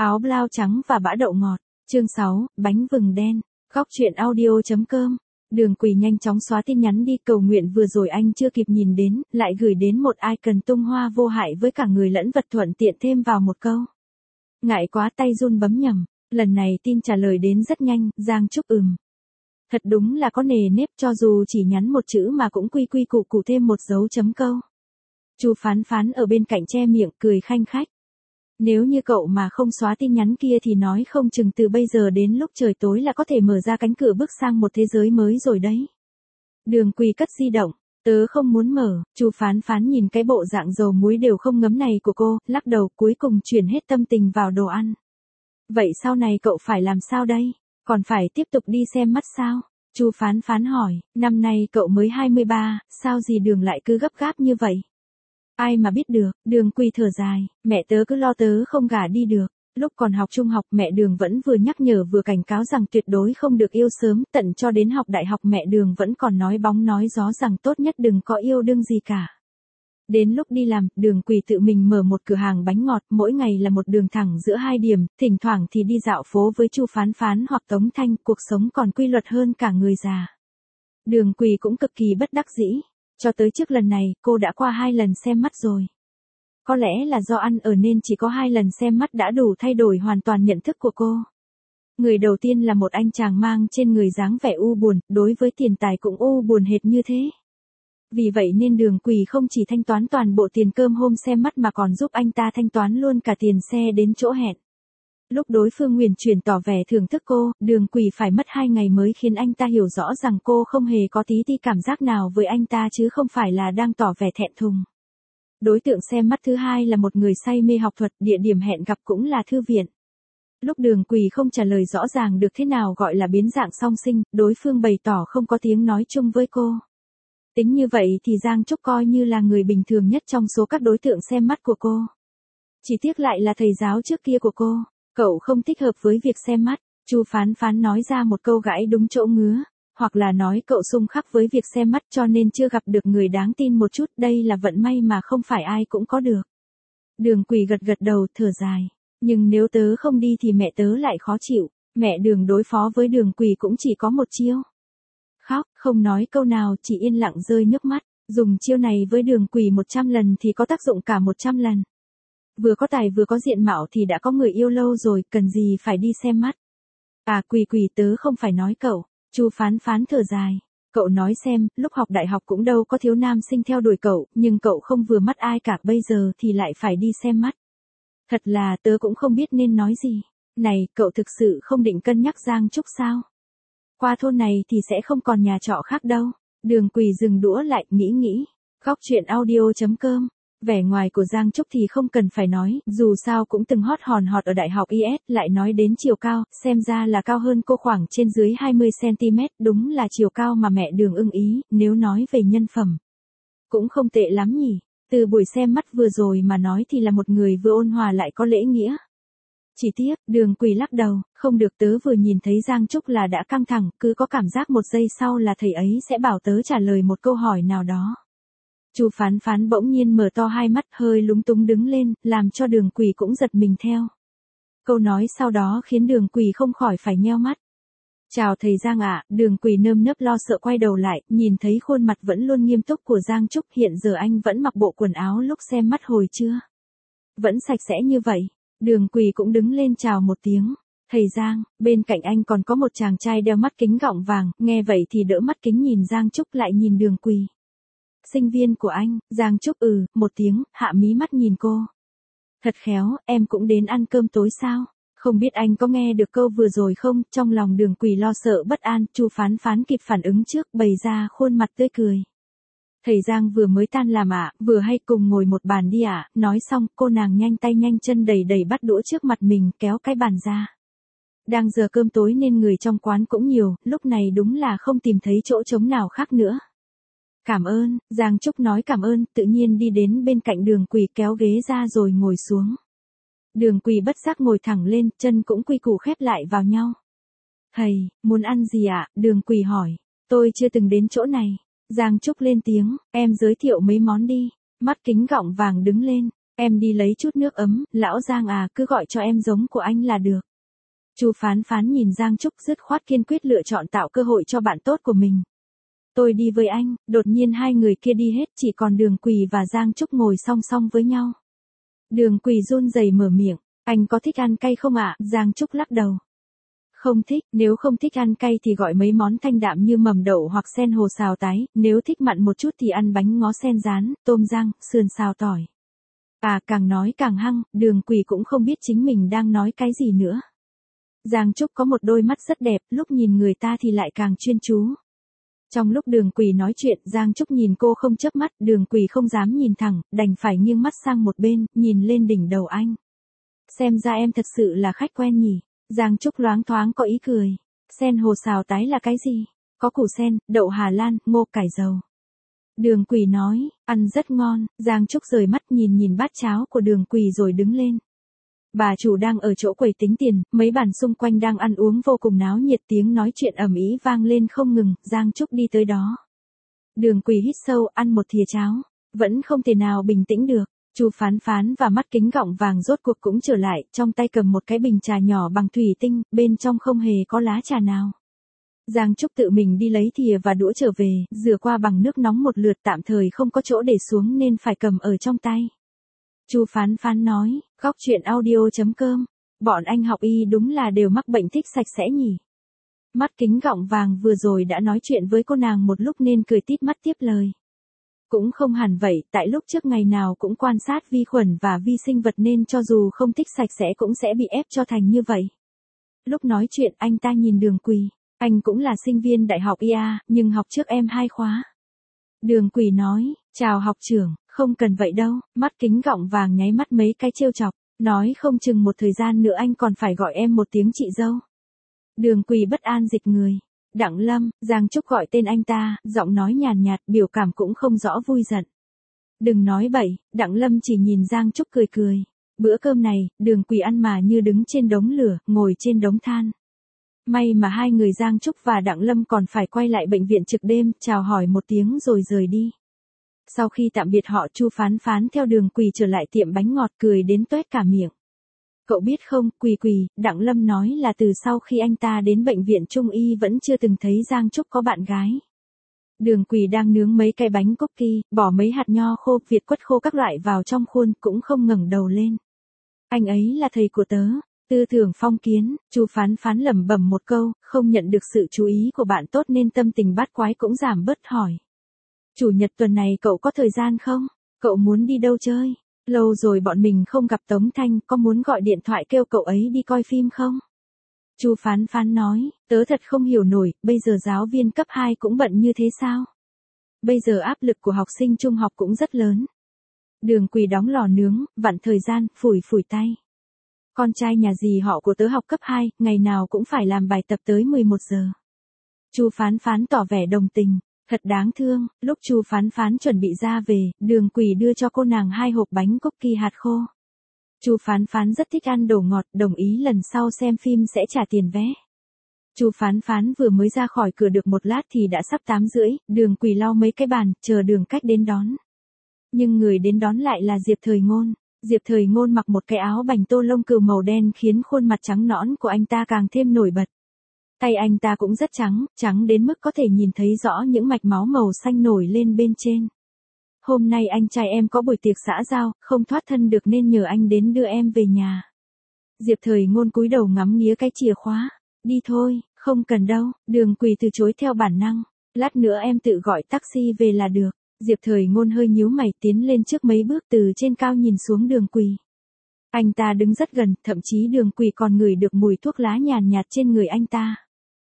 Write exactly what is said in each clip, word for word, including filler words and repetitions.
Áo blau trắng và bã đậu ngọt. Chương sáu, bánh vừng đen. Góc truyện audio.com. Đường Quỳ nhanh chóng xóa tin nhắn đi, cầu nguyện vừa rồi anh chưa kịp nhìn đến, lại gửi đến một icon tung hoa vô hại với cả người lẫn vật, thuận tiện thêm vào một câu. Ngại quá, tay run bấm nhầm. Lần này tin trả lời đến rất nhanh, Giang Trúc ừm. Thật đúng là có nề nếp, cho dù chỉ nhắn một chữ mà cũng quy quy củ củ thêm một dấu chấm câu. Chu Phán Phán ở bên cạnh che miệng cười khanh khách. Nếu như cậu mà không xóa tin nhắn kia thì nói không chừng từ bây giờ đến lúc trời tối là có thể mở ra cánh cửa bước sang một thế giới mới rồi đấy. Đường Quỳ cất di động. Tớ không muốn mở. Chu Phán Phán nhìn cái bộ dạng dầu muối đều không ngấm này của cô, lắc đầu, cuối cùng chuyển hết tâm tình vào đồ ăn. Vậy sau này cậu phải làm sao đây? Còn phải tiếp tục đi xem mắt sao? Chu Phán Phán hỏi, năm nay cậu mới hai mươi ba, sao gì Đường lại cứ gấp gáp như vậy? Ai mà biết được. Đường Quỳ thở dài, mẹ tớ cứ lo tớ không gả đi được. Lúc còn học trung học mẹ Đường vẫn vừa nhắc nhở vừa cảnh cáo rằng tuyệt đối không được yêu sớm, tận cho đến học đại học mẹ Đường vẫn còn nói bóng nói gió rằng tốt nhất đừng có yêu đương gì cả. Đến lúc đi làm, Đường Quỳ tự mình mở một cửa hàng bánh ngọt, mỗi ngày là một đường thẳng giữa hai điểm, thỉnh thoảng thì đi dạo phố với Chu Phán Phán hoặc Tống Thanh, cuộc sống còn quy luật hơn cả người già. Đường Quỳ cũng cực kỳ bất đắc dĩ. Cho tới trước lần này, cô đã qua hai lần xem mắt rồi. Có lẽ là do ăn ở nên chỉ có hai lần xem mắt đã đủ thay đổi hoàn toàn nhận thức của cô. Người đầu tiên là một anh chàng mang trên người dáng vẻ u buồn, đối với tiền tài cũng u buồn hệt như thế. Vì vậy nên Đường Quỳ không chỉ thanh toán toàn bộ tiền cơm hôm xem mắt mà còn giúp anh ta thanh toán luôn cả tiền xe đến chỗ hẹn. Lúc đối phương nguyền chuyển tỏ vẻ thưởng thức cô, Đường Quỳ phải mất hai ngày mới khiến anh ta hiểu rõ rằng cô không hề có tí ti cảm giác nào với anh ta chứ không phải là đang tỏ vẻ thẹn thùng. Đối tượng xem mắt thứ hai là một người say mê học thuật, địa điểm hẹn gặp cũng là thư viện. Lúc Đường Quỳ không trả lời rõ ràng được thế nào gọi là biến dạng song sinh, đối phương bày tỏ không có tiếng nói chung với cô. Tính như vậy thì Giang Trúc coi như là người bình thường nhất trong số các đối tượng xem mắt của cô. Chỉ tiếc lại là thầy giáo trước kia của cô. Cậu không thích hợp với việc xem mắt. Chu Phán Phán nói ra một câu gãi đúng chỗ ngứa, hoặc là nói cậu xung khắc với việc xem mắt cho nên chưa gặp được người đáng tin một chút, đây là vận may mà không phải ai cũng có được. Đường Quỳ gật gật đầu, thở dài, nhưng nếu tớ không đi thì mẹ tớ lại khó chịu. Mẹ Đường đối phó với Đường Quỳ cũng chỉ có một chiêu. Khóc, không nói câu nào, chỉ yên lặng rơi nước mắt. Dùng chiêu này với Đường Quỳ một trăm lần thì có tác dụng cả một trăm lần. Vừa có tài vừa có diện mạo thì đã có người yêu lâu rồi, cần gì phải đi xem mắt. À Quỳ Quỳ, tớ không phải nói cậu. Chu Phán Phán thở dài. Cậu nói xem, lúc học đại học cũng đâu có thiếu nam sinh theo đuổi cậu, nhưng cậu không vừa mắt ai cả, bây giờ thì lại phải đi xem mắt. Thật là tớ cũng không biết nên nói gì. Này, cậu thực sự không định cân nhắc Giang Trúc sao? Qua thôn này thì sẽ không còn nhà trọ khác đâu. Đường Quỳ dừng đũa lại, nghĩ nghĩ. Góc truyện audio.com. Vẻ ngoài của Giang Trúc thì không cần phải nói, dù sao cũng từng hot hòn hot ở đại học i ét, lại nói đến chiều cao, xem ra là cao hơn cô khoảng trên dưới hai mươi xăng ti mét, đúng là chiều cao mà mẹ Đường ưng ý, nếu nói về nhân phẩm. Cũng không tệ lắm nhỉ, từ buổi xem mắt vừa rồi mà nói thì là một người vừa ôn hòa lại có lễ nghĩa. Chỉ tiếc, Đường Quỳ lắc đầu, không được, tớ vừa nhìn thấy Giang Trúc là đã căng thẳng, cứ có cảm giác một giây sau là thầy ấy sẽ bảo tớ trả lời một câu hỏi nào đó. Chu Phán Phán bỗng nhiên mở to hai mắt, hơi lúng túng đứng lên, làm cho Đường Quỳ cũng giật mình theo. Câu nói sau đó khiến Đường Quỳ không khỏi phải nheo mắt. Chào thầy Giang ạ. Đường Quỳ nơm nớp lo sợ quay đầu lại, nhìn thấy khuôn mặt vẫn luôn nghiêm túc của Giang Trúc, hiện giờ anh vẫn mặc bộ quần áo lúc xem mắt hồi trưa. Vẫn sạch sẽ như vậy. Đường Quỳ cũng đứng lên chào một tiếng. Thầy Giang, bên cạnh anh còn có một chàng trai đeo mắt kính gọng vàng, nghe vậy thì đỡ mắt kính nhìn Giang Trúc lại nhìn Đường Quỳ. Sinh viên của anh. Giang Trúc ừ, một tiếng, hạ mí mắt nhìn cô. Thật khéo, em cũng đến ăn cơm tối sao? Không biết anh có nghe được câu vừa rồi không? Trong lòng Đường Quỳ lo sợ bất an, Chu Phán Phán kịp phản ứng trước, bày ra khuôn mặt tươi cười. Thầy Giang vừa mới tan làm ạ, à, vừa hay cùng ngồi một bàn đi ạ. À? Nói xong, cô nàng nhanh tay nhanh chân đầy đầy bắt đũa trước mặt mình, kéo cái bàn ra. Đang giờ cơm tối nên người trong quán cũng nhiều, lúc này đúng là không tìm thấy chỗ trống nào khác nữa. Cảm ơn. Giang Trúc nói cảm ơn, tự nhiên đi đến bên cạnh Đường Quỳ kéo ghế ra rồi ngồi xuống. Đường Quỳ bất giác ngồi thẳng lên, chân cũng quy củ khép lại vào nhau. Thầy, muốn ăn gì ạ? À? Đường Quỳ hỏi. Tôi chưa từng đến chỗ này. Giang Trúc lên tiếng, em giới thiệu mấy món đi. Mắt kính gọng vàng đứng lên. Em đi lấy chút nước ấm, lão Giang à, cứ gọi cho em giống của anh là được. Chu Phán Phán nhìn Giang Trúc dứt khoát kiên quyết lựa chọn tạo cơ hội cho bạn tốt của mình. Tôi đi với anh, đột nhiên hai người kia đi hết, chỉ còn Đường Quỳ và Giang Trúc ngồi song song với nhau. Đường Quỳ run rẩy mở miệng, anh có thích ăn cay không ạ? Giang Trúc lắc đầu. Không thích, nếu không thích ăn cay thì gọi mấy món thanh đạm như mầm đậu hoặc sen hồ xào tái, nếu thích mặn một chút thì ăn bánh ngó sen rán, tôm rang, sườn xào tỏi. À, càng nói càng hăng, Đường Quỳ cũng không biết chính mình đang nói cái gì nữa. Giang Trúc có một đôi mắt rất đẹp, lúc nhìn người ta thì lại càng chuyên chú. Trong lúc Đường Quỳ nói chuyện, Giang Trúc nhìn cô không chớp mắt, Đường Quỳ không dám nhìn thẳng, đành phải nghiêng mắt sang một bên, nhìn lên đỉnh đầu anh. Xem ra em thật sự là khách quen nhỉ. Giang Trúc loáng thoáng có ý cười. Sen hồ xào tái là cái gì? Có củ sen, đậu Hà Lan, ngô cải dầu. Đường Quỳ nói, ăn rất ngon. Giang Trúc rời mắt nhìn nhìn bát cháo của Đường Quỳ rồi đứng lên. Bà chủ đang ở chỗ quầy tính tiền, mấy bàn xung quanh đang ăn uống vô cùng náo nhiệt, tiếng nói chuyện ầm ĩ vang lên không ngừng, Giang Trúc đi tới đó. Đường Quỳ hít sâu, ăn một thìa cháo, vẫn không thể nào bình tĩnh được. Chu Phán Phán và mắt kính gọng vàng rốt cuộc cũng trở lại, trong tay cầm một cái bình trà nhỏ bằng thủy tinh, bên trong không hề có lá trà nào. Giang Trúc tự mình đi lấy thìa và đũa trở về, rửa qua bằng nước nóng một lượt, tạm thời không có chỗ để xuống nên phải cầm ở trong tay. Chu Phán Phán nói, góc chuyện audio chấm com, bọn anh học y đúng là đều mắc bệnh thích sạch sẽ nhỉ. Mắt kính gọng vàng vừa rồi đã nói chuyện với cô nàng một lúc nên cười tít mắt tiếp lời. Cũng không hẳn vậy, tại lúc trước ngày nào cũng quan sát vi khuẩn và vi sinh vật nên cho dù không thích sạch sẽ cũng sẽ bị ép cho thành như vậy. Lúc nói chuyện anh ta nhìn Đường Quỳ, anh cũng là sinh viên đại học i a, nhưng học trước em hai khóa. Đường Quỳ nói, chào học trưởng, không cần vậy đâu, mắt kính gọng vàng nháy mắt mấy cái trêu chọc, nói không chừng một thời gian nữa anh còn phải gọi em một tiếng chị dâu. Đường Quỳ bất an dịch người. Đặng Lâm, Giang Trúc gọi tên anh ta, giọng nói nhàn nhạt, biểu cảm cũng không rõ vui giận. Đừng nói bậy, Đặng Lâm chỉ nhìn Giang Trúc cười cười. Bữa cơm này, Đường Quỳ ăn mà như đứng trên đống lửa, ngồi trên đống than. May mà hai người Giang Trúc và Đặng Lâm còn phải quay lại bệnh viện trực đêm, chào hỏi một tiếng rồi rời đi. Sau khi tạm biệt họ, Chu Phán Phán theo Đường Quỳ trở lại tiệm bánh ngọt, cười đến toét cả miệng. Cậu biết không, Quỳ Quỳ, Đặng Lâm nói là từ sau khi anh ta đến bệnh viện Trung Y vẫn chưa từng thấy Giang Trúc có bạn gái. Đường Quỳ đang nướng mấy cái bánh cookie, bỏ mấy hạt nho khô, việt quất khô các loại vào trong khuôn, cũng không ngẩng đầu lên. Anh ấy là thầy của tớ, tư tưởng phong kiến. Chu Phán Phán lẩm bẩm một câu, không nhận được sự chú ý của bạn tốt nên tâm tình bát quái cũng giảm bớt, hỏi. Chủ nhật tuần này cậu có thời gian không? Cậu muốn đi đâu chơi? Lâu rồi bọn mình không gặp Tống Thanh, có muốn gọi điện thoại kêu cậu ấy đi coi phim không? Chu Phán Phán nói, tớ thật không hiểu nổi, bây giờ giáo viên cấp hai cũng bận như thế sao? Bây giờ áp lực của học sinh trung học cũng rất lớn. Đường Quỳ đóng lò nướng, vặn thời gian, phủi phủi tay. Con trai nhà dì họ của tớ học cấp hai, ngày nào cũng phải làm bài tập tới mười một giờ. Chu Phán Phán tỏ vẻ đồng tình. Thật đáng thương, lúc Chu Phán Phán chuẩn bị ra về, Đường Quỳ đưa cho cô nàng hai hộp bánh cookie hạt khô. Chu Phán Phán rất thích ăn đồ ngọt, đồng ý lần sau xem phim sẽ trả tiền vé. Chu Phán Phán vừa mới ra khỏi cửa được một lát thì đã sắp tám rưỡi, Đường Quỳ lau mấy cái bàn, chờ Đường Cách đến đón. Nhưng người đến đón lại là Diệp Thời Ngôn. Diệp Thời Ngôn mặc một cái áo bành tô lông cừu màu đen khiến khuôn mặt trắng nõn của anh ta càng thêm nổi bật. Tay anh ta cũng rất trắng, trắng đến mức có thể nhìn thấy rõ những mạch máu màu xanh nổi lên bên trên. Hôm nay anh trai em có buổi tiệc xã giao, không thoát thân được nên nhờ anh đến đưa em về nhà. Diệp Thời Ngôn cúi đầu ngắm nghía cái chìa khóa. Đi thôi, không cần đâu. Đường Quỳ từ chối theo bản năng. Lát nữa em tự gọi taxi về là được. Diệp Thời Ngôn hơi nhíu mày tiến lên trước mấy bước từ trên cao nhìn xuống Đường Quỳ. Anh ta đứng rất gần, thậm chí Đường Quỳ còn ngửi được mùi thuốc lá nhàn nhạt trên người anh ta.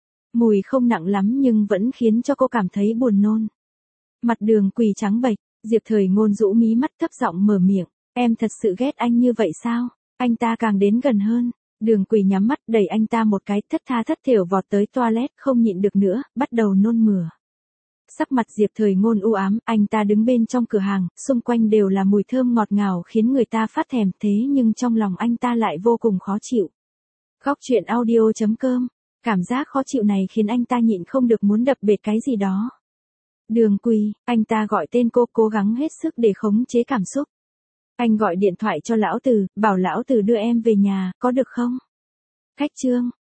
Mùi không nặng lắm nhưng vẫn khiến cho cô cảm thấy buồn nôn. Mặt Đường Quỳ trắng bệch, Diệp Thời Ngôn rũ mí mắt thấp giọng mở miệng, em thật sự ghét anh như vậy sao? Anh ta càng đến gần hơn, Đường Quỳ nhắm mắt đẩy anh ta một cái, thất tha thất thểu vọt tới toilet, không nhịn được nữa, bắt đầu nôn mửa. Sắc mặt Diệp Thời Ngôn u ám, anh ta đứng bên trong cửa hàng, xung quanh đều là mùi thơm ngọt ngào khiến người ta phát thèm, thế nhưng trong lòng anh ta lại vô cùng khó chịu. Góc chuyện audio chấm com. Cảm giác khó chịu này khiến anh ta nhịn không được muốn đập bệt cái gì đó. Đường Quỳ, anh ta gọi tên cô, cố gắng hết sức để khống chế cảm xúc. Anh gọi điện thoại cho lão Từ, bảo lão Từ đưa em về nhà, có được không? Khách trương,